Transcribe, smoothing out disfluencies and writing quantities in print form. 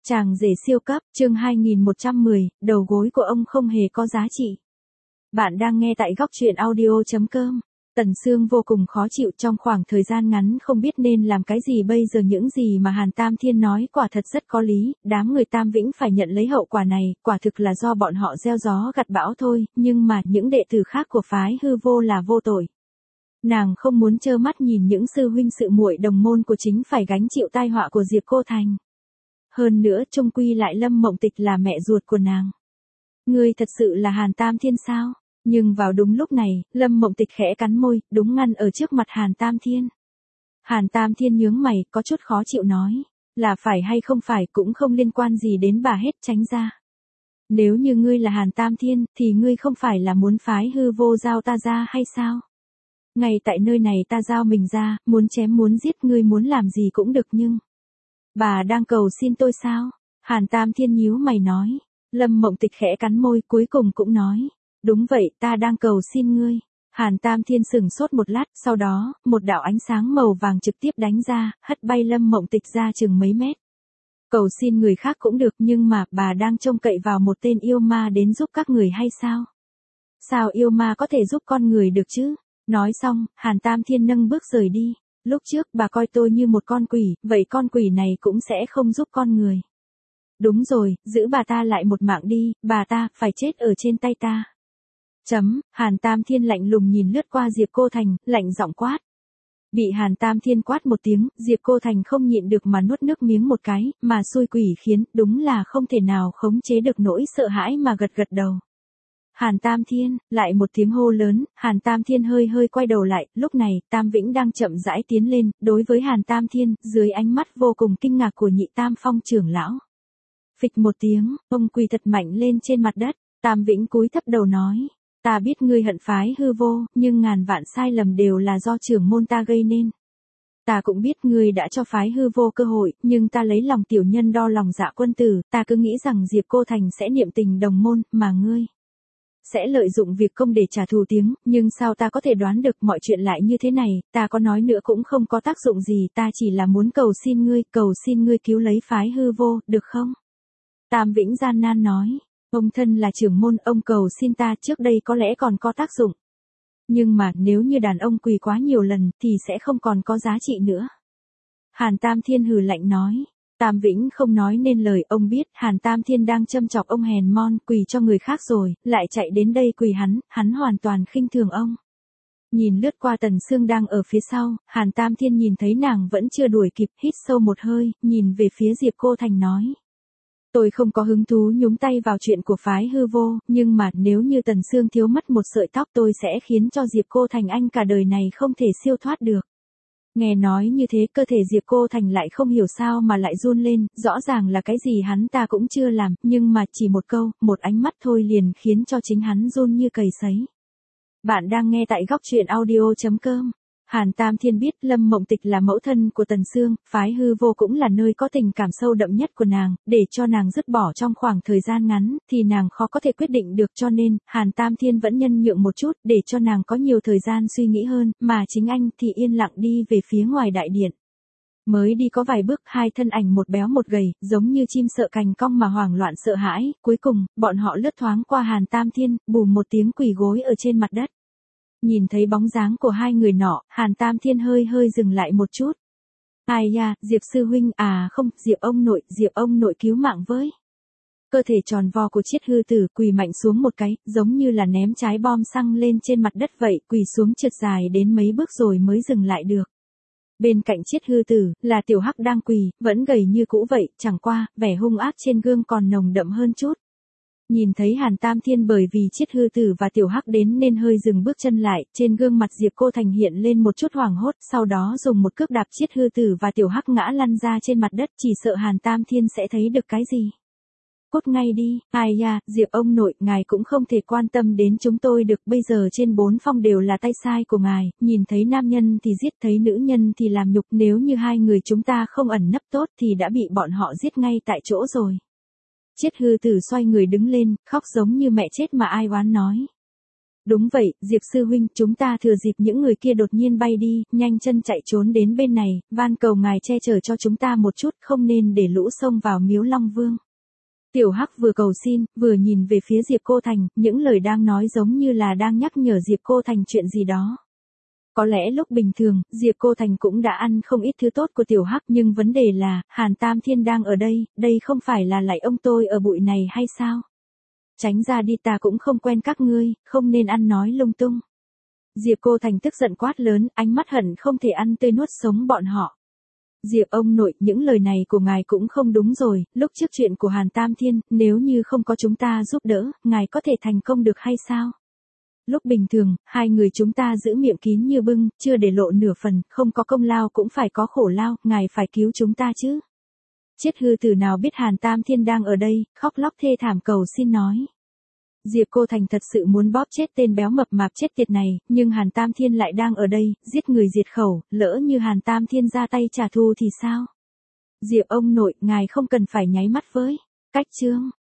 Chàng rể siêu cấp, chương 2110, đầu gối của ông không hề có giá trị. Bạn đang nghe tại góc truyện audio.com. Tần Sương vô cùng khó chịu trong khoảng thời gian ngắn không biết nên làm cái gì bây giờ. Những gì mà Hàn Tam Thiên nói quả thật rất có lý, đám người Tam Vĩnh phải nhận lấy hậu quả này, quả thực là do bọn họ gieo gió gặt bão thôi, nhưng mà những đệ tử khác của phái Hư Vô là vô tội. Nàng không muốn trơ mắt nhìn những sư huynh sự muội đồng môn của chính phải gánh chịu tai họa của Diệp Cô Thành. Hơn nữa chung quy lại Lâm Mộng Tịch là mẹ ruột của nàng. Ngươi thật sự là Hàn Tam Thiên sao? Nhưng vào đúng lúc này, Lâm Mộng Tịch khẽ cắn môi, đúng ngăn ở trước mặt Hàn Tam Thiên. Hàn Tam Thiên nhướng mày, có chút khó chịu nói, là phải hay không phải cũng không liên quan gì đến bà hết, tránh ra. Nếu như ngươi là Hàn Tam Thiên, thì ngươi không phải là muốn phái Hư Vô giao ta ra hay sao? Ngay tại nơi này ta giao mình ra, muốn chém muốn giết ngươi muốn làm gì cũng được nhưng... Bà đang cầu xin tôi sao? Hàn Tam Thiên nhíu mày nói. Lâm Mộng Tịch khẽ cắn môi cuối cùng cũng nói. Đúng vậy, ta đang cầu xin ngươi. Hàn Tam Thiên sừng sốt một lát, sau đó, một đạo ánh sáng màu vàng trực tiếp đánh ra, hất bay Lâm Mộng Tịch ra chừng mấy mét. Cầu xin người khác cũng được nhưng mà bà đang trông cậy vào một tên yêu ma đến giúp các người hay sao? Sao yêu ma có thể giúp con người được chứ? Nói xong, Hàn Tam Thiên nâng bước rời đi. Lúc trước bà coi tôi như một con quỷ, vậy con quỷ này cũng sẽ không giúp con người. Đúng rồi, giữ bà ta lại một mạng đi, bà ta phải chết ở trên tay ta. Hàn Tam Thiên lạnh lùng nhìn lướt qua Diệp Cô Thành, lạnh giọng quát. Bị Hàn Tam Thiên quát một tiếng, Diệp Cô Thành không nhịn được mà nuốt nước miếng một cái, mà xui quỷ khiến, đúng là không thể nào khống chế được nỗi sợ hãi mà gật gật đầu. Hàn Tam Thiên, lại một tiếng hô lớn, Hàn Tam Thiên hơi quay đầu lại, lúc này, Tam Vĩnh đang chậm rãi tiến lên, đối với Hàn Tam Thiên, dưới ánh mắt vô cùng kinh ngạc của Nhị Tam Phong trưởng lão. Phịch một tiếng, ông quỳ thật mạnh lên trên mặt đất, Tam Vĩnh cúi thấp đầu nói, ta biết ngươi hận phái Hư Vô, nhưng ngàn vạn sai lầm đều là do trưởng môn ta gây nên. Ta cũng biết ngươi đã cho phái Hư Vô cơ hội, nhưng ta lấy lòng tiểu nhân đo lòng dạ quân tử, ta cứ nghĩ rằng Diệp Cô Thành sẽ niệm tình đồng môn, mà ngươi sẽ lợi dụng việc công để trả thù tiếng, nhưng sao ta có thể đoán được mọi chuyện lại như thế này, ta có nói nữa cũng không có tác dụng gì, ta chỉ là muốn cầu xin ngươi cứu lấy phái Hư Vô, được không? Tam Vĩnh gian nan nói, ông thân là trưởng môn, ông cầu xin ta trước đây có lẽ còn có tác dụng. Nhưng mà nếu như đàn ông quỳ quá nhiều lần thì sẽ không còn có giá trị nữa. Hàn Tam Thiên hừ lạnh nói. Tam Vĩnh không nói nên lời, ông biết Hàn Tam Thiên đang châm chọc ông hèn mon, quỳ cho người khác rồi, lại chạy đến đây quỳ hắn hoàn toàn khinh thường ông. Nhìn lướt qua Tần Sương đang ở phía sau, Hàn Tam Thiên nhìn thấy nàng vẫn chưa đuổi kịp, hít sâu một hơi, nhìn về phía Diệp Cô Thành nói. Tôi không có hứng thú nhúng tay vào chuyện của phái Hư Vô, nhưng mà nếu như Tần Sương thiếu mất một sợi tóc tôi sẽ khiến cho Diệp Cô Thành anh cả đời này không thể siêu thoát được. Nghe nói như thế cơ thể Diệp Cô Thành lại không hiểu sao mà lại run lên, rõ ràng là cái gì hắn ta cũng chưa làm, nhưng mà chỉ một câu, một ánh mắt thôi liền khiến cho chính hắn run như cầy sấy. Bạn đang nghe tại góc truyện audio.com. Hàn Tam Thiên biết Lâm Mộng Tịch là mẫu thân của Tần Sương, phái Hư Vô cũng là nơi có tình cảm sâu đậm nhất của nàng, để cho nàng dứt bỏ trong khoảng thời gian ngắn, thì nàng khó có thể quyết định được cho nên, Hàn Tam Thiên vẫn nhân nhượng một chút, để cho nàng có nhiều thời gian suy nghĩ hơn, mà chính anh thì yên lặng đi về phía ngoài đại điện. Mới đi có vài bước, hai thân ảnh một béo một gầy, giống như chim sợ cành cong mà hoảng loạn sợ hãi, cuối cùng, bọn họ lướt thoáng qua Hàn Tam Thiên, bùm một tiếng quỳ gối ở trên mặt đất. Nhìn thấy bóng dáng của hai người nọ, Hàn Tam Thiên hơi dừng lại một chút. Ai da, Diệp sư huynh, à không, Diệp ông nội cứu mạng với. Cơ thể tròn vo của Chiết Hư Tử quỳ mạnh xuống một cái, giống như là ném trái bom xăng lên trên mặt đất vậy, quỳ xuống trượt dài đến mấy bước rồi mới dừng lại được. Bên cạnh Chiết Hư Tử, là Tiểu Hắc đang quỳ, vẫn gầy như cũ vậy, chẳng qua, vẻ hung ác trên gương còn nồng đậm hơn chút. Nhìn thấy Hàn Tam Thiên bởi vì Chiết Hư Tử và Tiểu Hắc đến nên hơi dừng bước chân lại, trên gương mặt Diệp Cô Thành hiện lên một chút hoảng hốt, sau đó dùng một cước đạp Chiết Hư Tử và Tiểu Hắc ngã lăn ra trên mặt đất, chỉ sợ Hàn Tam Thiên sẽ thấy được cái gì. Cút ngay đi, ai da, Diệp ông nội, ngài cũng không thể quan tâm đến chúng tôi được, bây giờ trên bốn phong đều là tay sai của ngài, nhìn thấy nam nhân thì giết, thấy nữ nhân thì làm nhục, nếu như hai người chúng ta không ẩn nấp tốt thì đã bị bọn họ giết ngay tại chỗ rồi. Chiết Hư Tử xoay người đứng lên, khóc giống như mẹ chết mà ai oán nói. Đúng vậy, Diệp sư huynh, chúng ta thừa dịp những người kia đột nhiên bay đi, nhanh chân chạy trốn đến bên này, van cầu ngài che chở cho chúng ta một chút, không nên để lũ xông vào miếu Long Vương. Tiểu Hắc vừa cầu xin, vừa nhìn về phía Diệp Cô Thành, những lời đang nói giống như là đang nhắc nhở Diệp Cô Thành chuyện gì đó. Có lẽ lúc bình thường, Diệp Cô Thành cũng đã ăn không ít thứ tốt của Tiểu Hắc, nhưng vấn đề là, Hàn Tam Thiên đang ở đây không phải là lại ông tôi ở bụi này hay sao? Tránh ra đi, ta cũng không quen các ngươi, không nên ăn nói lung tung. Diệp Cô Thành tức giận quát lớn, ánh mắt hận không thể ăn tươi nuốt sống bọn họ. Diệp ông nội, những lời này của ngài cũng không đúng rồi, lúc trước chuyện của Hàn Tam Thiên, nếu như không có chúng ta giúp đỡ, ngài có thể thành công được hay sao? Lúc bình thường, hai người chúng ta giữ miệng kín như bưng, chưa để lộ nửa phần, không có công lao cũng phải có khổ lao, ngài phải cứu chúng ta chứ. Chết hư tử nào biết Hàn Tam Thiên đang ở đây, khóc lóc thê thảm cầu xin nói. Diệp Cô Thành thật sự muốn bóp chết tên béo mập mạp chết tiệt này, nhưng Hàn Tam Thiên lại đang ở đây, giết người diệt khẩu, lỡ như Hàn Tam Thiên ra tay trả thù thì sao? Diệp ông nội, ngài không cần phải nháy mắt với. Cách chương.